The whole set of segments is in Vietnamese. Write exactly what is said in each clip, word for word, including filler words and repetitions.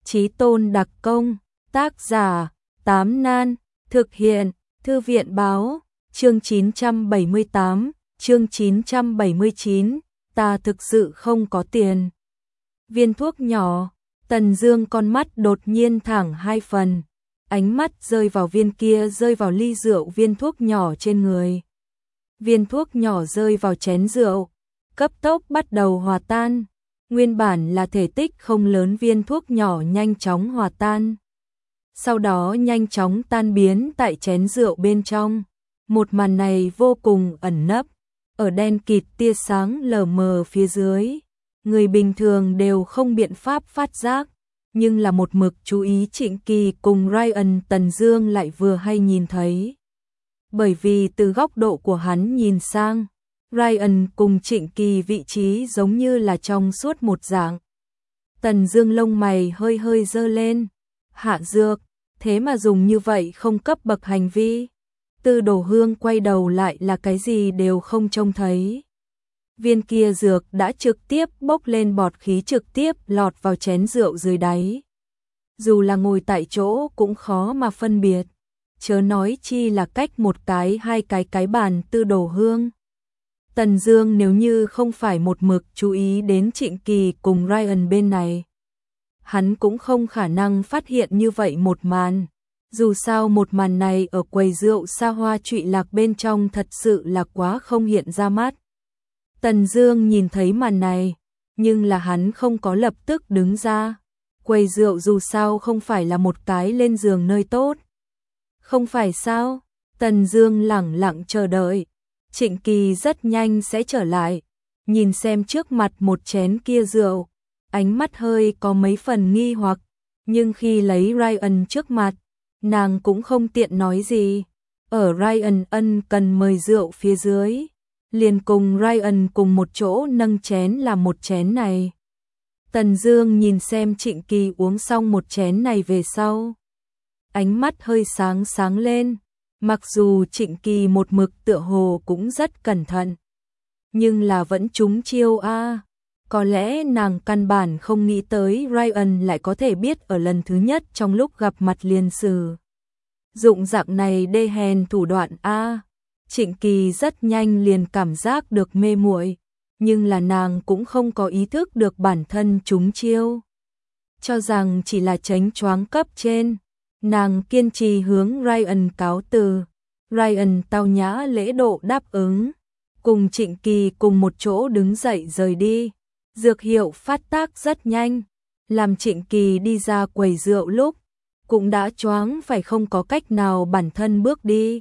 Chí tôn đặc công, tác giả, Tám Nan, thực hiện, Thư viện báo, chương chín trăm bảy mươi tám, chương chín trăm bảy mươi chín, ta thực sự không có tiền. Viên thuốc nhỏ, Tần Dương con mắt đột nhiên thẳng hai phần, ánh mắt rơi vào viên kia rơi vào ly rượu viên thuốc nhỏ trên người. Viên thuốc nhỏ rơi vào chén rượu, cấp tốc bắt đầu hòa tan. Nguyên bản là thể tích không lớn viên thuốc nhỏ nhanh chóng hòa tan. Sau đó nhanh chóng tan biến tại chén rượu bên trong. Một màn này vô cùng ẩn nấp, ở đen kịt tia sáng lờ mờ phía dưới. Người bình thường đều không biện pháp phát giác, nhưng là một mực chú ý Trịnh Kỳ cùng Ryan Tần Dương lại vừa hay nhìn thấy. Bởi vì từ góc độ của hắn nhìn sang, Ryan cùng Trịnh Kỳ vị trí giống như là trong suốt một dạng. Tần Dương lông mày hơi hơi giơ lên, hạ dược, thế mà dùng như vậy không cấp bậc hành vi. Tư Đồ Hương quay đầu lại là cái gì đều không trông thấy. Viên kia dược đã trực tiếp bốc lên bọt khí trực tiếp lọt vào chén rượu dưới đáy. Dù là ngồi tại chỗ cũng khó mà phân biệt, chớ nói chi là cách một cái hai cái cái bàn Tư Đồ Hương. Tần Dương nếu như không phải một mực chú ý đến Trịnh Kỳ cùng Ryan bên này, hắn cũng không khả năng phát hiện như vậy một màn. Dù sao một màn này ở quầy rượu xa hoa trụy lạc bên trong thật sự là quá không hiện ra mắt. Tần Dương nhìn thấy màn này, nhưng là hắn không có lập tức đứng ra. Quầy rượu dù sao không phải là một cái lên giường nơi tốt. Không phải sao? Tần Dương lẳng lặng chờ đợi. Trịnh Kỳ rất nhanh sẽ trở lại, nhìn xem trước mặt một chén kia rượu, ánh mắt hơi có mấy phần nghi hoặc, nhưng khi lấy Ryan trước mặt, nàng cũng không tiện nói gì. Ở Ryan ân cần mời rượu phía dưới, liền cùng Ryan cùng một chỗ nâng chén làm một chén này. Tần Dương nhìn xem Trịnh Kỳ uống xong một chén này về sau, ánh mắt hơi sáng sáng lên. Mặc dù Trịnh Kỳ một mực tựa hồ cũng rất cẩn thận, nhưng là vẫn trúng chiêu a. À. Có lẽ nàng căn bản không nghĩ tới Ryan lại có thể biết ở lần thứ nhất trong lúc gặp mặt liền sử dụng dạng này đê hèn thủ đoạn a. À. Trịnh Kỳ rất nhanh liền cảm giác được mê muội, nhưng là nàng cũng không có ý thức được bản thân trúng chiêu, cho rằng chỉ là chánh choáng cấp trên. Nàng kiên trì hướng Ryan cáo từ. Ryan tao nhã lễ độ đáp ứng, cùng Trịnh Kỳ cùng một chỗ đứng dậy rời đi. Dược hiệu phát tác rất nhanh, làm Trịnh Kỳ đi ra quầy rượu lúc cũng đã choáng phải không có cách nào bản thân bước đi.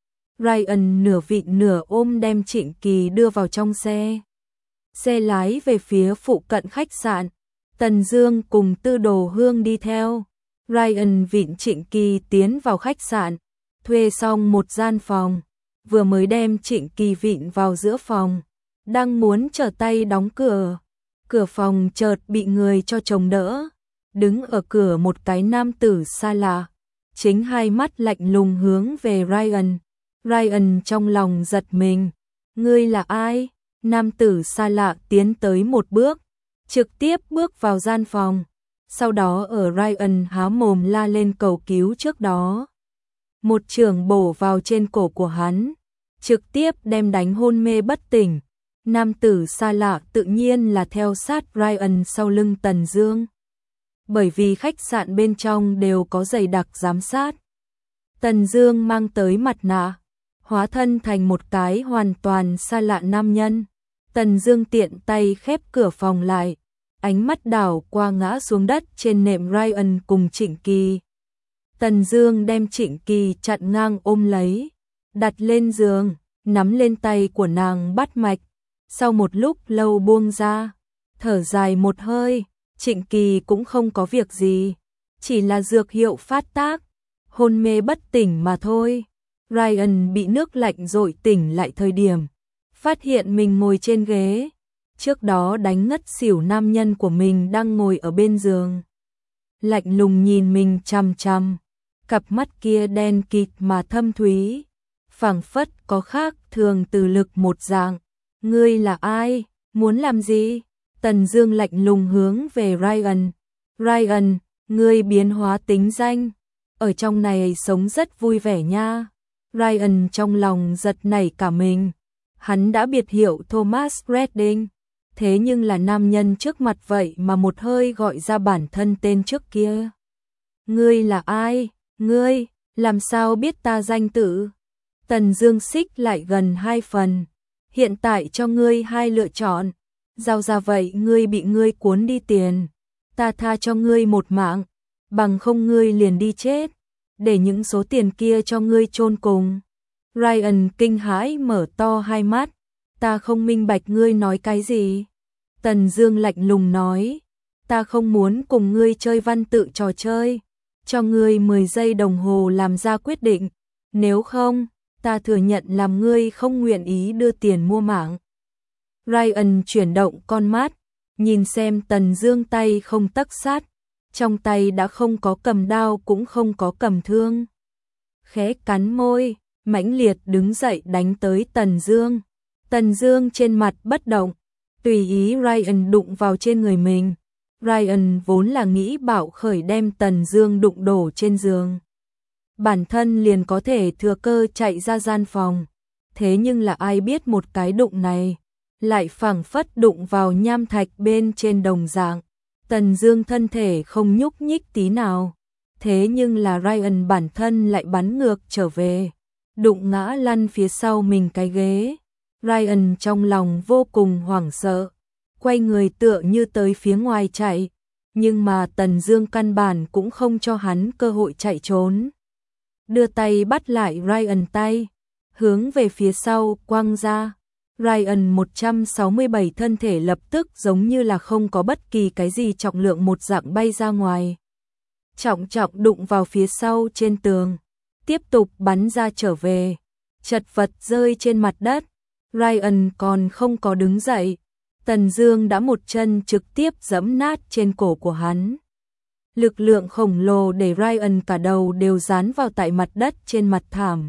Ryan nửa vịn nửa ôm đem Trịnh Kỳ đưa vào trong xe. Xe lái về phía phụ cận khách sạn, Tần Dương cùng Tư Đồ Hương đi theo. Ryan vịn Trịnh Kỳ tiến vào khách sạn, thuê xong một gian phòng, vừa mới đem Trịnh Kỳ vịn vào giữa phòng, đang muốn trở tay đóng cửa, cửa phòng chợt bị người cho chồng đỡ. Đứng ở cửa một cái nam tử xa lạ, chính hai mắt lạnh lùng hướng về Ryan. Ryan trong lòng giật mình, ngươi là ai? Nam tử xa lạ tiến tới một bước, trực tiếp bước vào gian phòng. Sau đó ở Ryan há mồm la lên cầu cứu trước đó, một chưởng bổ vào trên cổ của hắn, trực tiếp đem đánh hôn mê bất tỉnh. Nam tử xa lạ tự nhiên là theo sát Ryan sau lưng Tần Dương, bởi vì khách sạn bên trong đều có dày đặc giám sát. Tần Dương mang tới mặt nạ, hóa thân thành một cái hoàn toàn xa lạ nam nhân. Tần Dương tiện tay khép cửa phòng lại, ánh mắt đảo qua ngã xuống đất trên nệm Ryan cùng Trịnh Kỳ. Tần Dương đem Trịnh Kỳ chặn ngang ôm lấy, đặt lên giường, nắm lên tay của nàng bắt mạch. Sau một lúc lâu buông ra, thở dài một hơi, Trịnh Kỳ cũng không có việc gì, chỉ là dược hiệu phát tác, hôn mê bất tỉnh mà thôi. Ryan bị nước lạnh dội tỉnh lại thời điểm, phát hiện mình ngồi trên ghế. Trước đó đánh ngất xỉu nam nhân của mình đang ngồi ở bên giường, lạnh lùng nhìn mình chằm chằm, cặp mắt kia đen kịt mà thâm thúy, phảng phất có khác thường từ lực một dạng. Ngươi là ai? Muốn làm gì? Tần Dương lạnh lùng hướng về Ryan. Ryan, Ngươi biến hóa tính danh, ở trong này sống rất vui vẻ nha. Ryan trong lòng giật nảy cả mình. Hắn đã biệt hiệu Thomas Redding, thế nhưng là nam nhân trước mặt vậy mà một hơi gọi ra bản thân tên trước kia. Ngươi là ai? Ngươi, làm sao biết ta danh tự? Tần Dương xích lại gần hai phần. Hiện tại cho ngươi hai lựa chọn. Giao ra vậy ngươi bị ngươi cuốn đi tiền. Ta tha cho ngươi một mạng. Bằng không ngươi liền đi chết. Để những số tiền kia cho ngươi chôn cùng. Ryan kinh hãi mở to hai mắt. Ta không minh bạch ngươi nói cái gì. Tần Dương lạnh lùng nói. Ta không muốn cùng ngươi chơi văn tự trò chơi. Cho ngươi mười giây đồng hồ làm ra quyết định. Nếu không, ta thừa nhận làm ngươi không nguyện ý đưa tiền mua mạng. Ryan chuyển động con mắt, nhìn xem Tần Dương tay không tấc sắt, trong tay đã không có cầm đao cũng không có cầm thương. Khẽ cắn môi, mãnh liệt đứng dậy đánh tới Tần Dương. Tần Dương trên mặt bất động, tùy ý Ryan đụng vào trên người mình. Ryan vốn là nghĩ bạo khởi đem Tần Dương đụng đổ trên giường. Bản thân liền có thể thừa cơ chạy ra gian phòng. Thế nhưng là ai biết một cái đụng này, lại phảng phất đụng vào nham thạch bên trên đồng dạng. Tần Dương thân thể không nhúc nhích tí nào. Thế nhưng là Ryan bản thân lại bắn ngược trở về, đụng ngã lăn phía sau mình cái ghế. Ryan trong lòng vô cùng hoảng sợ, quay người tựa như tới phía ngoài chạy, nhưng mà Tần Dương căn bản cũng không cho hắn cơ hội chạy trốn. Đưa tay bắt lại Ryan tay, hướng về phía sau quăng ra. Ryan một trăm sáu mươi bảy thân thể lập tức giống như là không có bất kỳ cái gì trọng lượng một dạng bay ra ngoài. Trọng trọng đụng vào phía sau trên tường, tiếp tục bắn ra trở về, chật vật rơi trên mặt đất. Ryan còn không có đứng dậy, Tần Dương đã một chân trực tiếp giẫm nát trên cổ của hắn. Lực lượng khổng lồ để Ryan cả đầu đều dán vào tại mặt đất trên mặt thảm.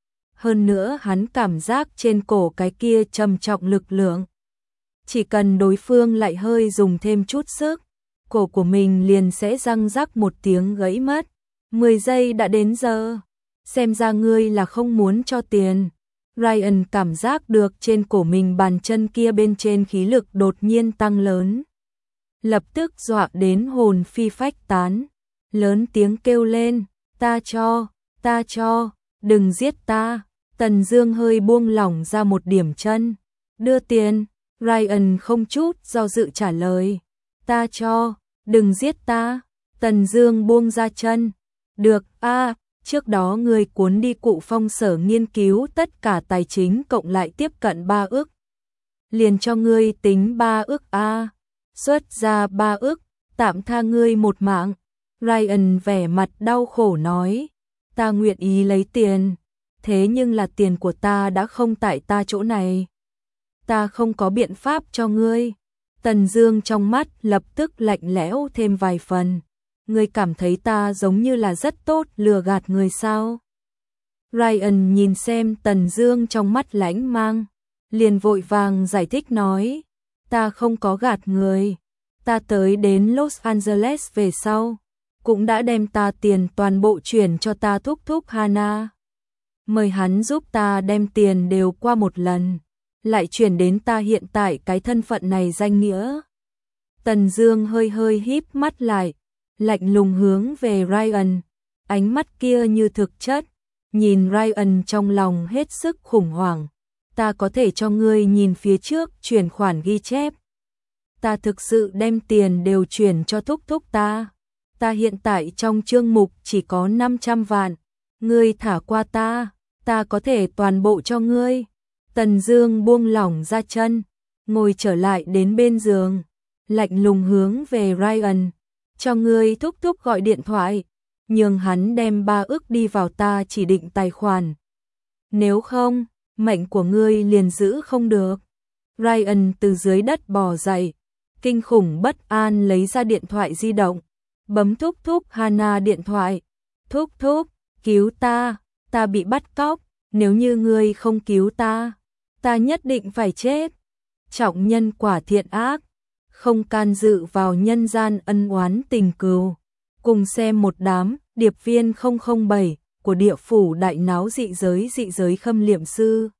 Hơn nữa hắn cảm giác trên cổ cái kia trầm trọng lực lượng. Chỉ cần đối phương lại hơi dùng thêm chút sức, cổ của mình liền sẽ răng rắc một tiếng gãy mất. mười giây đã đến giờ. Xem ra ngươi là không muốn cho tiền. Ryan cảm giác được trên cổ mình bàn chân kia bên trên khí lực đột nhiên tăng lớn. Lập tức dọa đến hồn phi phách tán. Lớn tiếng kêu lên, ta cho, ta cho, đừng giết ta. Tần Dương hơi buông lỏng ra một điểm chân. Đưa tiền. Ryan không chút do dự trả lời. Ta cho, đừng giết ta. Tần Dương buông ra chân. Được a, à, trước đó người cuốn đi Cụ Phong sở nghiên cứu tất cả tài chính cộng lại tiếp cận ba ức. Liền cho ngươi tính ba ức a. À. Xuất ra ba ức, tạm tha ngươi một mạng. Ryan vẻ mặt đau khổ nói, ta nguyện ý lấy tiền, thế nhưng là tiền của ta đã không tại ta chỗ này. Ta không có biện pháp cho ngươi. Tần Dương trong mắt lập tức lạnh lẽo thêm vài phần. Ngươi cảm thấy ta giống như là rất tốt lừa gạt người sao? Ryan nhìn xem Tần Dương trong mắt lãnh mang, liền vội vàng giải thích nói, ta không có gạt người. Ta tới đến Los Angeles về sau, cũng đã đem ta tiền toàn bộ chuyển cho ta thúc thúc Hana. Mời hắn giúp ta đem tiền đều qua một lần, lại chuyển đến ta hiện tại cái thân phận này danh nghĩa. Tần Dương hơi hơi híp mắt lại, lạnh lùng hướng về Ryan, ánh mắt kia như thực chất, nhìn Ryan trong lòng hết sức khủng hoảng. Ta có thể cho ngươi nhìn phía trước chuyển khoản ghi chép. Ta thực sự đem tiền đều chuyển cho thúc thúc ta. Ta hiện tại trong chương mục chỉ có năm trăm vạn. Ngươi thả qua ta, ta có thể toàn bộ cho ngươi. Tần Dương buông lỏng ra chân, ngồi trở lại đến bên giường, lạnh lùng hướng về Ryan, cho ngươi thúc thúc gọi điện thoại, nhường hắn đem ba ức đi vào ta chỉ định tài khoản. Nếu không, mệnh của ngươi liền giữ không được. Ryan từ dưới đất bò dậy, kinh khủng bất an lấy ra điện thoại di động, bấm thúc thúc Hana điện thoại. Thúc thúc, cứu ta, ta bị bắt cóc, nếu như ngươi không cứu ta, ta nhất định phải chết. Trọng nhân quả thiện ác, không can dự vào nhân gian ân oán tình cừu. Cùng xem một đám điệp viên không không bảy của địa phủ đại náo dị giới dị giới khâm liệm sư.